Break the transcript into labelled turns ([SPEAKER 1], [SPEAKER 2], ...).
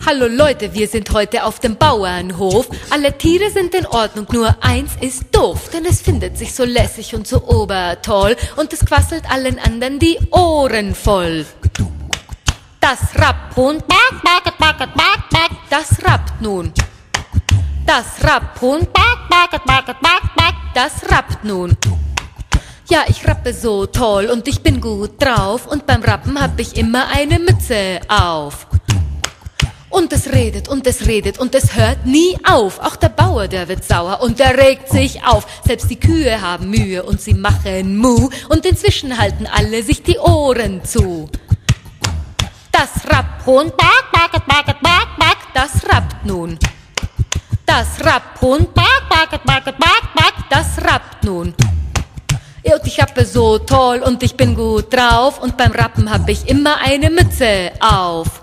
[SPEAKER 1] Hallo Leute, wir sind heute auf dem Bauernhof. Alle Tiere sind in Ordnung, nur eins ist doof. Denn es findet sich so lässig und so obertoll und es quasselt allen anderen die Ohren voll. Das Rapphund, das rappt nun. Das Rapphund, das rappt nun. Ja, ich rappe so toll und ich bin gut drauf und beim Rappen hab ich immer eine Mütze auf. Und es redet und es redet und es hört nie auf. Auch der Bauer, der wird sauer und der regt sich auf. Selbst die Kühe haben Mühe und sie machen Mu. Und inzwischen halten alle sich die Ohren zu. Das Rapphund, das rappt nun. Das Rapphund, das rappt nun. Ja, und ich rappe so toll und ich bin gut drauf. Und beim Rappen hab ich immer eine Mütze auf.